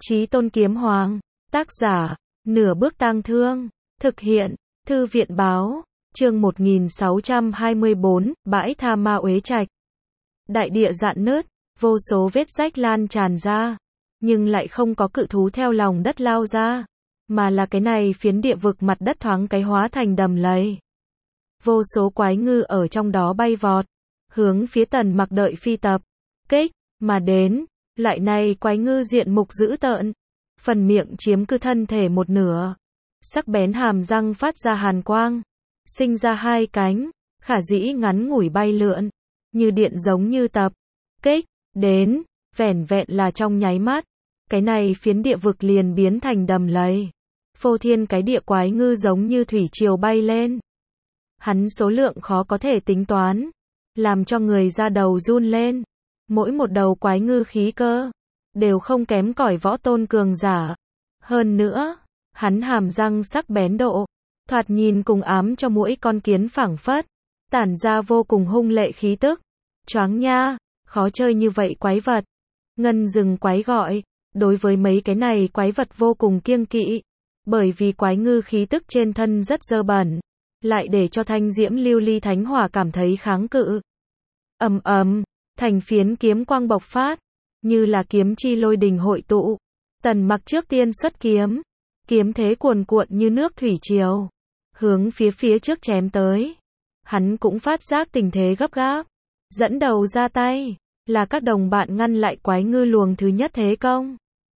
Chí Tôn Kiếm Hoàng, tác giả, Nửa Bước Tang Thương, thực hiện, Thư viện báo, chương 1624, bãi tha ma uế trạch. Đại địa rạn nứt, vô số vết rách lan tràn ra, nhưng lại không có cự thú theo lòng đất lao ra, mà là cái này phiến địa vực mặt đất thoáng cái hóa thành đầm lầy. Vô số quái ngư ở trong đó bay vọt, hướng phía Tần Mặc đợi phi tập, kích, mà đến. Lại này quái ngư diện mục dữ tợn, phần miệng chiếm cứ thân thể một nửa, sắc bén hàm răng phát ra hàn quang, sinh ra hai cánh, khả dĩ ngắn ngủi bay lượn, như điện giống như tập, kích, đến, vẻn vẹn là trong nháy mắt, cái này phiến địa vực liền biến thành đầm lầy. Phô thiên cái địa quái ngư giống như thủy triều bay lên. Hắn số lượng khó có thể tính toán, làm cho người ra đầu run lên. Mỗi một đầu quái ngư khí cơ, đều không kém cỏi võ tôn cường giả. Hơn nữa, hắn hàm răng sắc bén độ, thoạt nhìn cùng ám cho mỗi con kiến phảng phất, tản ra vô cùng hung lệ khí tức. Choáng nha, khó chơi như vậy quái vật. Ngân rừng quái gọi, đối với mấy cái này quái vật vô cùng kiêng kỵ, bởi vì quái ngư khí tức trên thân rất dơ bẩn, lại để cho thanh diễm lưu ly thánh hỏa cảm thấy kháng cự. Ầm ầm, thành phiến kiếm quang bộc phát, như là kiếm chi lôi đình hội tụ. Tần Mặc trước tiên xuất kiếm, kiếm thế cuồn cuộn như nước thủy triều, hướng phía trước chém tới. Hắn cũng phát giác tình thế gấp gáp, dẫn đầu ra tay, là các đồng bạn ngăn lại quái ngư luồng thứ nhất thế công.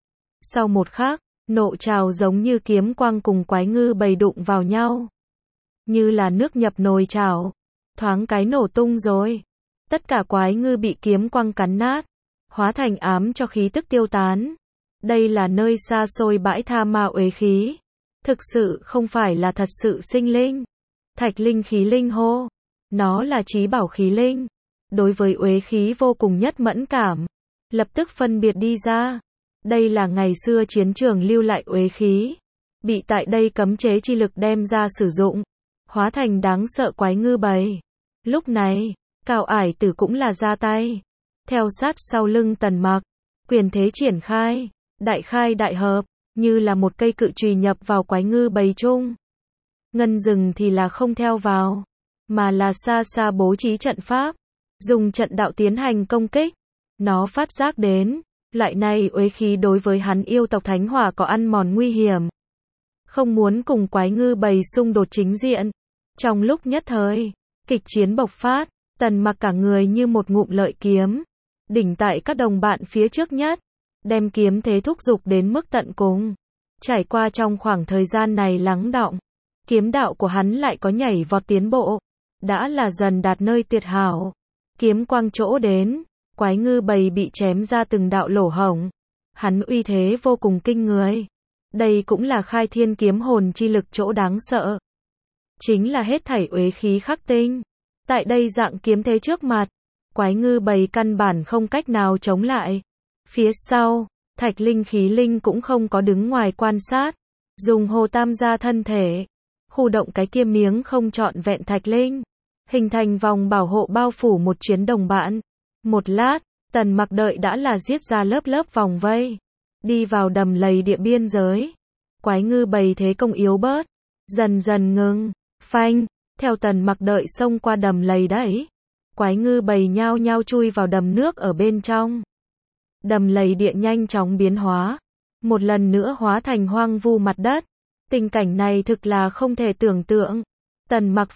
Sau một khắc, nộ trào giống như kiếm quang cùng quái ngư bầy đụng vào nhau, như là nước nhập nồi chảo, thoáng cái nổ tung rồi. Tất cả quái ngư bị kiếm quang cắn nát, hóa thành ám cho khí tức tiêu tán. Đây là nơi xa xôi bãi tha ma uế khí, thực sự không phải là thật sự sinh linh. Thạch linh khí linh hô, nó là chí bảo khí linh, đối với uế khí vô cùng nhất mẫn cảm, lập tức phân biệt đi ra. Đây là ngày xưa chiến trường lưu lại uế khí, bị tại đây cấm chế chi lực đem ra sử dụng, hóa thành đáng sợ quái ngư bầy. Lúc này, Cao Ải Tử cũng là ra tay, theo sát sau lưng Tần Mặc, quyền thế triển khai đại hợp, như là một cây cự chùy nhập vào quái ngư bầy chung. Ngân rừng thì là không theo vào, mà là xa xa bố trí trận pháp, dùng trận đạo tiến hành công kích. Nó phát giác đến, loại này uế khí đối với hắn yêu tộc thánh hỏa có ăn mòn nguy hiểm, không muốn cùng quái ngư bầy xung đột chính diện. Trong lúc nhất thời, kịch chiến bộc phát. Tần Mặc cả người như một ngụm lợi kiếm, đỉnh tại các đồng bạn phía trước nhất, đem kiếm thế thúc giục đến mức tận cùng. Trải qua trong khoảng thời gian này lắng đọng, kiếm đạo của hắn lại có nhảy vọt tiến bộ, đã là dần đạt nơi tuyệt hảo. Kiếm quang chỗ đến, quái ngư bầy bị chém ra từng đạo lỗ hổng. Hắn uy thế vô cùng kinh người. Đây cũng là khai thiên kiếm hồn chi lực chỗ đáng sợ. Chính là hết thảy uế khí khắc tinh. Tại đây dạng kiếm thế trước mặt, quái ngư bầy căn bản không cách nào chống lại. Phía sau, thạch linh khí linh cũng không có đứng ngoài quan sát, dùng hồ tam gia thân thể, khu động cái kia miếng không trọn vẹn thạch linh, hình thành vòng bảo hộ bao phủ một chuyến đồng bạn. Một lát, Tần Mặc đợi đã là giết ra lớp lớp vòng vây, đi vào đầm lầy địa biên giới. Quái ngư bầy thế công yếu bớt, dần dần ngừng, phanh. Theo Tần Mặc đợi xông qua đầm lầy đấy, quái ngư bầy nhao nhao chui vào đầm nước ở bên trong. Đầm lầy địa nhanh chóng biến hóa, một lần nữa hóa thành hoang vu mặt đất. Tình cảnh này thực là không thể tưởng tượng. Tần Mặc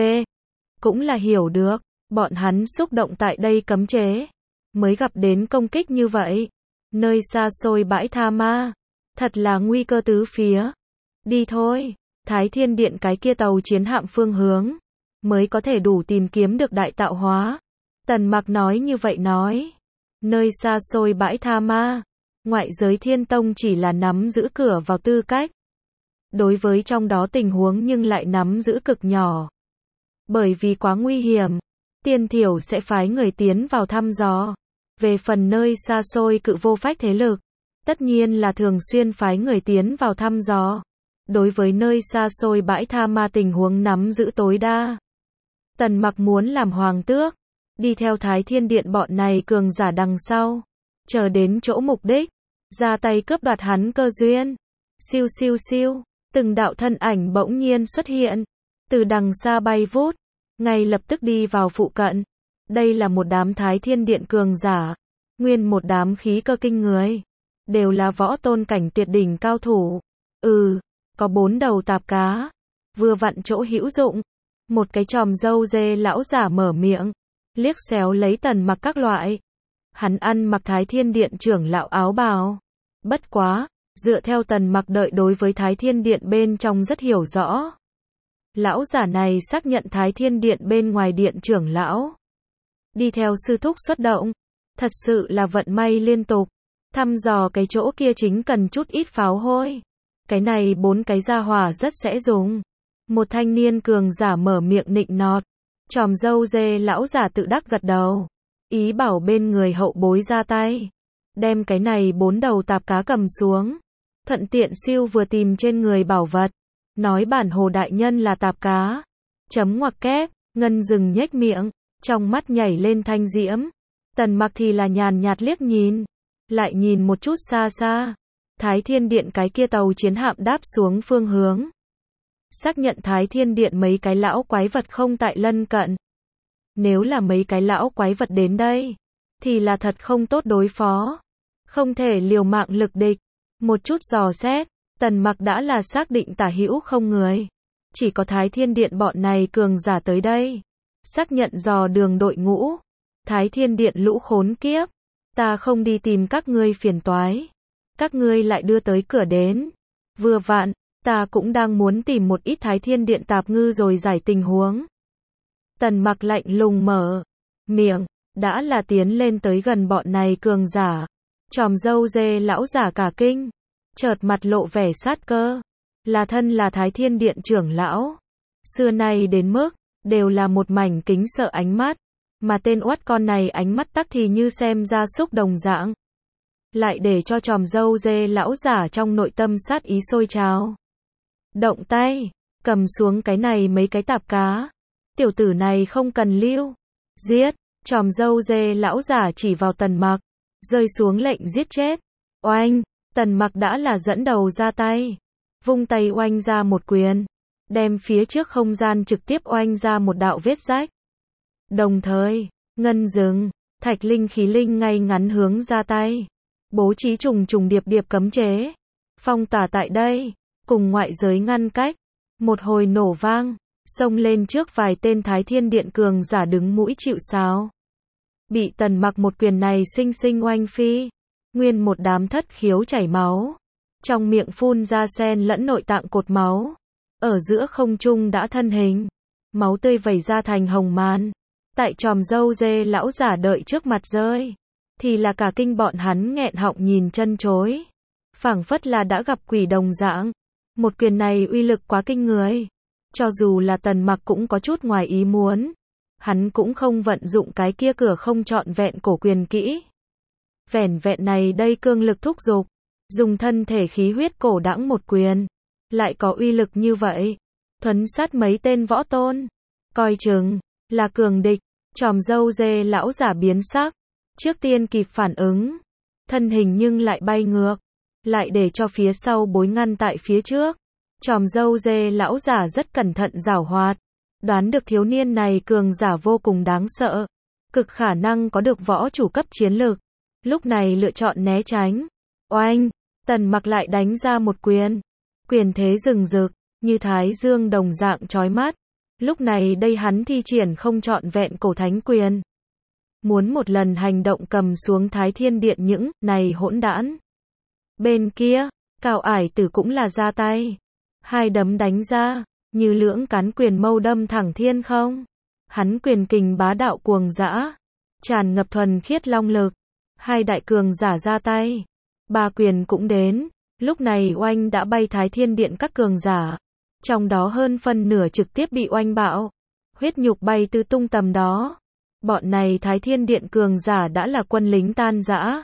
cũng là hiểu được, bọn hắn xúc động tại đây cấm chế, mới gặp đến công kích như vậy. Nơi xa xôi bãi tha ma, thật là nguy cơ tứ phía. Đi thôi. Thái Thiên Điện cái kia tàu chiến hạm phương hướng, mới có thể đủ tìm kiếm được đại tạo hóa. Tần Mặc nói như vậy nói. Nơi xa xôi bãi tha ma, ngoại giới Thiên Tông chỉ là nắm giữ cửa vào tư cách. Đối với trong đó tình huống nhưng lại nắm giữ cực nhỏ. Bởi vì quá nguy hiểm, tiên thiểu sẽ phái người tiến vào thăm dò. Về phần nơi xa xôi cự vô phách thế lực, tất nhiên là thường xuyên phái người tiến vào thăm dò. Đối với nơi xa xôi bãi tha ma tình huống nắm giữ tối đa. Tần Mặc muốn làm hoàng tước, đi theo Thái Thiên Điện bọn này cường giả đằng sau, chờ đến chỗ mục đích, ra tay cướp đoạt hắn cơ duyên. Siêu siêu siêu, từng đạo thân ảnh bỗng nhiên xuất hiện, từ đằng xa bay vút, ngay lập tức đi vào phụ cận. Đây là một đám Thái Thiên Điện cường giả, nguyên một đám khí cơ kinh người, đều là võ tôn cảnh tuyệt đỉnh cao thủ. Có 4 đầu tạp cá, vừa vặn chỗ hữu dụng. Một cái chòm râu dê lão giả mở miệng, liếc xéo lấy Tần Mặc các loại. Hắn ăn mặc Thái Thiên Điện trưởng lão áo bào. Bất quá, dựa theo Tần Mặc đợi đối với Thái Thiên Điện bên trong rất hiểu rõ. Lão giả này xác nhận Thái Thiên Điện bên ngoài điện trưởng lão. Đi theo sư thúc xuất động. Thật sự là vận may liên tục. Thăm dò cái chỗ kia chính cần chút ít pháo hôi. Cái này 4 cái gia hỏa rất sẽ dùng. Một thanh niên cường giả mở miệng nịnh nọt. Chòm râu dê lão giả tự đắc gật đầu. Ý bảo bên người hậu bối ra tay. Đem cái này 4 đầu tạp cá cầm xuống. Thuận tiện siêu vừa tìm trên người bảo vật. Nói bản hồ đại nhân là tạp cá. Chấm ngoặc kép, Ngân dừng nhếch miệng. Trong mắt nhảy lên thanh diễm. Tần Mặc thì là nhàn nhạt liếc nhìn. Lại nhìn một chút xa xa. Thái Thiên Điện cái kia tàu chiến hạm đáp xuống phương hướng. Xác nhận Thái Thiên Điện mấy cái lão quái vật không tại lân cận. Nếu là mấy cái lão quái vật đến đây, thì là thật không tốt đối phó. Không thể liều mạng lực địch. Một chút dò xét, Tần Mặc đã là xác định tả hữu không người. Chỉ có Thái Thiên Điện bọn này cường giả tới đây. Xác nhận dò đường đội ngũ. Thái Thiên Điện lũ khốn kiếp. Ta không đi tìm các ngươi phiền toái. Các ngươi lại đưa tới cửa đến. Vừa vặn, ta cũng đang muốn tìm một ít Thái Thiên Điện tạp ngư rồi giải tình huống. Tần Mặc lạnh lùng mở miệng, đã là tiến lên tới gần bọn này cường giả. Chòm râu dê lão giả cả kinh, chợt mặt lộ vẻ sát cơ. Là thân là Thái Thiên Điện trưởng lão. Xưa nay đến mức, đều là một mảnh kính sợ ánh mắt. Mà tên oát con này ánh mắt tắc thì như xem gia súc đồng dạng. Lại để cho chòm râu dê lão giả trong nội tâm sát ý sôi trào. Động tay, cầm xuống cái này mấy cái tạp cá. Tiểu tử này không cần lưu. Giết, chòm râu dê lão giả chỉ vào Tần Mặc. Rơi xuống lệnh giết chết. Oanh, Tần Mặc đã là dẫn đầu ra tay. Vung tay oanh ra một quyền. Đem phía trước không gian trực tiếp oanh ra một đạo vết rách. Đồng thời, Ngân dừng, Thạch Linh khí linh ngay ngắn hướng ra tay. Bố trí trùng trùng điệp điệp cấm chế. Phong tỏa tại đây, cùng ngoại giới ngăn cách. Một hồi nổ vang, xông lên trước vài tên Thái Thiên Điện cường giả đứng mũi chịu sào. Bị Tần Mặc một quyền này sinh sinh oanh phi. Nguyên một đám thất khiếu chảy máu. Trong miệng phun ra sen lẫn nội tạng cột máu. Ở giữa không trung đã thân hình. Máu tươi vẩy ra thành hồng màn. Tại chòm râu dê lão giả đợi trước mặt rơi. Thì là cả kinh bọn hắn nghẹn họng nhìn chân chối. Phảng phất là đã gặp quỷ đồng dạng. Một quyền này uy lực quá kinh người. Cho dù là Tần Mặc cũng có chút ngoài ý muốn. Hắn cũng không vận dụng cái kia cửa không trọn vẹn cổ quyền kỹ. Vẻn vẹn này đây cương lực thúc giục. Dùng thân thể khí huyết cổ đãng một quyền. Lại có uy lực như vậy. Thuấn sát mấy tên võ tôn. Coi chừng, là cường địch. Chòm râu dê lão giả biến sắc. Trước tiên kịp phản ứng. Thân hình nhưng lại bay ngược. Lại để cho phía sau bối ngăn tại phía trước. Chòm râu dê lão giả rất cẩn thận giảo hoạt. Đoán được thiếu niên này cường giả vô cùng đáng sợ. Cực khả năng có được võ chủ cấp chiến lược. Lúc này lựa chọn né tránh. Oanh, Tần Mặc lại đánh ra một quyền. Quyền thế rừng rực, như thái dương đồng dạng chói mắt. Lúc này đây hắn thi triển không trọn vẹn cổ thánh quyền. Muốn một lần hành động cầm xuống Thái Thiên Điện những này hỗn đản. Bên kia, Cao Ải Tử cũng là ra tay. Hai đấm đánh ra, như lưỡng cán quyền mâu đâm thẳng thiên không. Hắn quyền kình bá đạo cuồng dã, tràn ngập thuần khiết long lực. Hai đại cường giả ra tay. Ba quyền cũng đến. Lúc này oanh đã bay Thái Thiên Điện các cường giả. Trong đó hơn phân nửa trực tiếp bị oanh bạo. Huyết nhục bay tứ tung tầm đó. Bọn này Thái Thiên Điện cường giả đã là quân lính tan rã.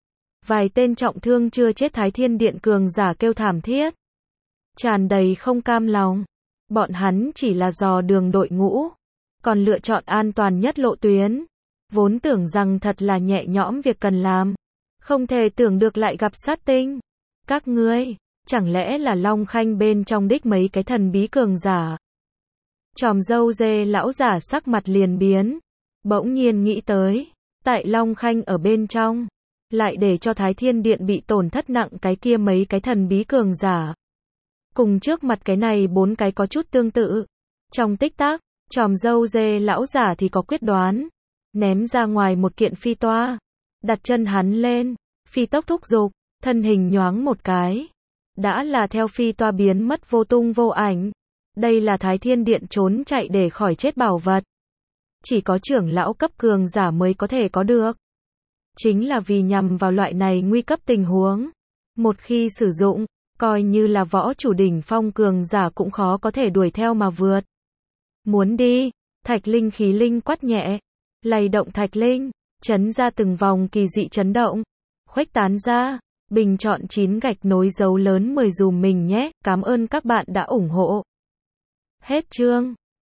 Vài tên trọng thương chưa chết Thái Thiên Điện cường giả kêu thảm thiết. Tràn đầy không cam lòng. Bọn hắn chỉ là dò đường đội ngũ. Còn lựa chọn an toàn nhất lộ tuyến. Vốn tưởng rằng thật là nhẹ nhõm việc cần làm. Không thể tưởng được lại gặp sát tinh. Các ngươi, chẳng lẽ là Long Khanh bên trong đích mấy cái thần bí cường giả? Chòm râu dê lão giả sắc mặt liền biến. Bỗng nhiên nghĩ tới, tại Long Khanh ở bên trong, lại để cho Thái Thiên Điện bị tổn thất nặng cái kia mấy cái thần bí cường giả. Cùng trước mặt cái này 4 cái có chút tương tự. Trong tích tắc, chòm râu dê lão giả thì có quyết đoán. Ném ra ngoài một kiện phi toa. Đặt chân hắn lên, phi tốc thúc giục, thân hình nhoáng một cái. Đã là theo phi toa biến mất vô tung vô ảnh. Đây là Thái Thiên Điện trốn chạy để khỏi chết bảo vật. Chỉ có trưởng lão cấp cường giả mới có thể có được. Chính là vì nhằm vào loại này nguy cấp tình huống. Một khi sử dụng, coi như là võ chủ đỉnh phong cường giả cũng khó có thể đuổi theo mà vượt. Muốn đi, Thạch Linh khí linh quát nhẹ, lay động Thạch Linh, chấn ra từng vòng kỳ dị chấn động, khuếch tán ra, bình chọn 9 gạch nối dấu lớn 10 dùm mình nhé, cảm ơn các bạn đã ủng hộ. Hết chương.